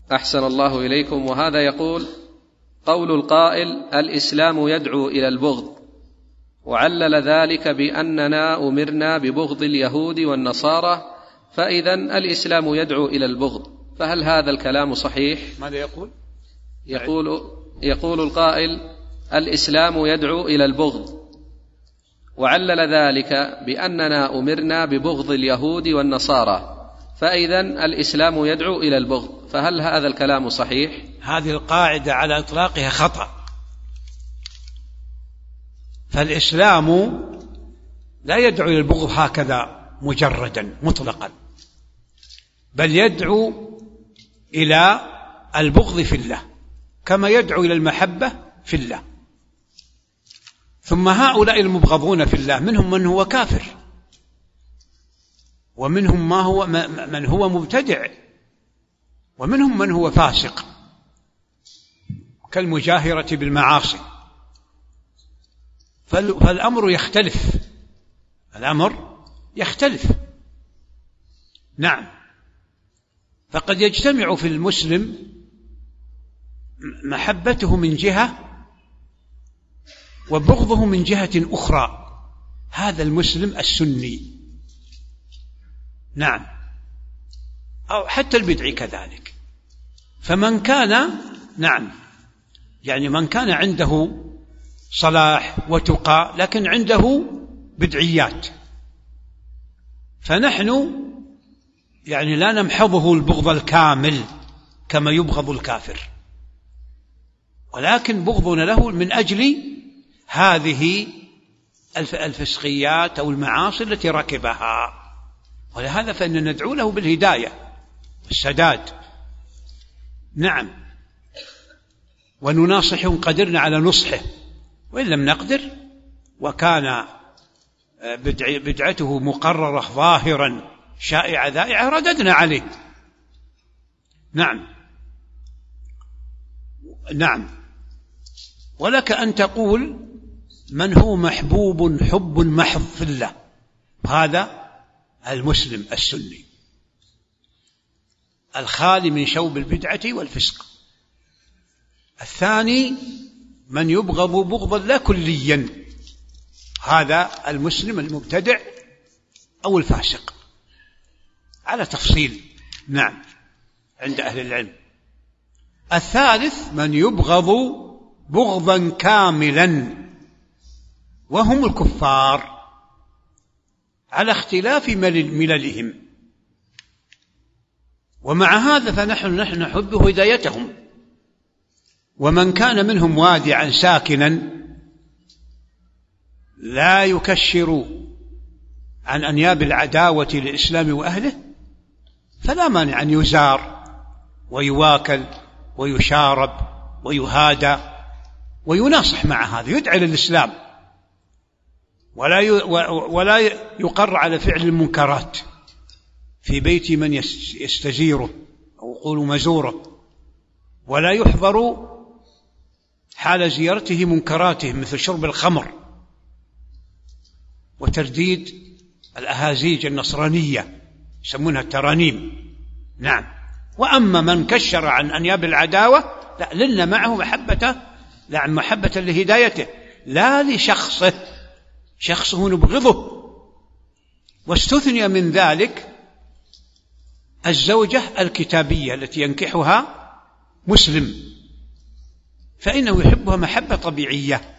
أحسن الله إليكم. وهذا يقول: قول القائل: الإسلام يدعو إلى البغض، وعلل ذلك بأننا أمرنا ببغض اليهود والنصارى، فإذن الإسلام يدعو إلى البغض، فهل هذا الكلام صحيح؟ ماذا يقول؟ يقول القائل: الإسلام يدعو إلى البغض، وعلل ذلك بأننا أمرنا ببغض اليهود والنصارى، فإذن الإسلام يدعو إلى البغض، فهل هذا الكلام صحيح؟ هذه القاعدة على إطلاقها خطأ. فالإسلام لا يدعو إلى البغض هكذا مجردا مطلقا، بل يدعو إلى البغض في الله كما يدعو إلى المحبة في الله. ثم هؤلاء المبغضون في الله منهم من هو كافر، ومنهم من هو مبتدع، ومنهم من هو فاسق كالمجاهرة بالمعاصي. فالأمر يختلف، الأمر يختلف. نعم، فقد يجتمع في المسلم محبته من جهة وبغضه من جهة أخرى، هذا المسلم السني. نعم، أو حتى البدعي كذلك. فمن كان من كان عنده صلاح وتقى لكن عنده بدعيات، فنحن لا نمحضه البغض الكامل كما يبغض الكافر، ولكن بغضنا له من أجل هذه الفسقيات أو المعاصي التي ركبها، ولهذا فإننا ندعو له بالهداية والسداد. نعم، ونناصح قدرنا على نصحه، وإن لم نقدر وكان بدعته مقررة ظاهرا شائعة ذائعة رددنا عليه. نعم، ولك أن تقول من هو محبوب حب محض في الله، هذا المسلم السني الخالي من شوب البدعة والفسق. الثاني من يبغض بغضا لا كليا، هذا المسلم المبتدع أو الفاسق على تفصيل عند أهل العلم. الثالث من يبغض بغضا كاملا، وهم الكفار على اختلاف مللهم، ومع هذا فنحن نحب هدايتهم. ومن كان منهم وادعا ساكنا لا يكشر عن أنياب العداوة للإسلام وأهله، فلا مانع أن يزار ويواكل ويشارب ويهادى ويناصح مع هذا، يدعي للإسلام ولا يقر على فعل المنكرات في بيت من يستزيره أو يقول مزوره، ولا يحضر حال زيارته منكراته مثل شرب الخمر وترديد الأهازيج النصرانية يسمونها الترانيم. نعم، وأما من كشر عن أنياب العداوة لا، لنا معه محبة لهدايته لا لشخصه، شخصه نبغضه. واستثني من ذلك الزوجة الكتابية التي ينكحها مسلم، فإنه يحبها محبة طبيعية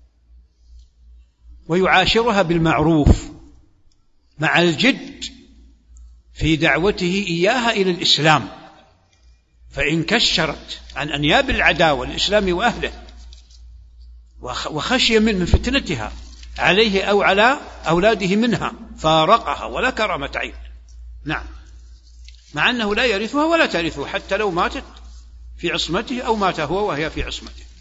ويعاشرها بالمعروف مع الجد في دعوته إياها إلى الإسلام. فإن كشرت عن أنياب العداوة للإسلام وأهله وخشي من فتنتها عليه أو على أولاده منها فارقها ولا كرامة عين. نعم، مع أنه لا يرثها ولا ترثه حتى لو ماتت في عصمته أو مات هو وهي في عصمته.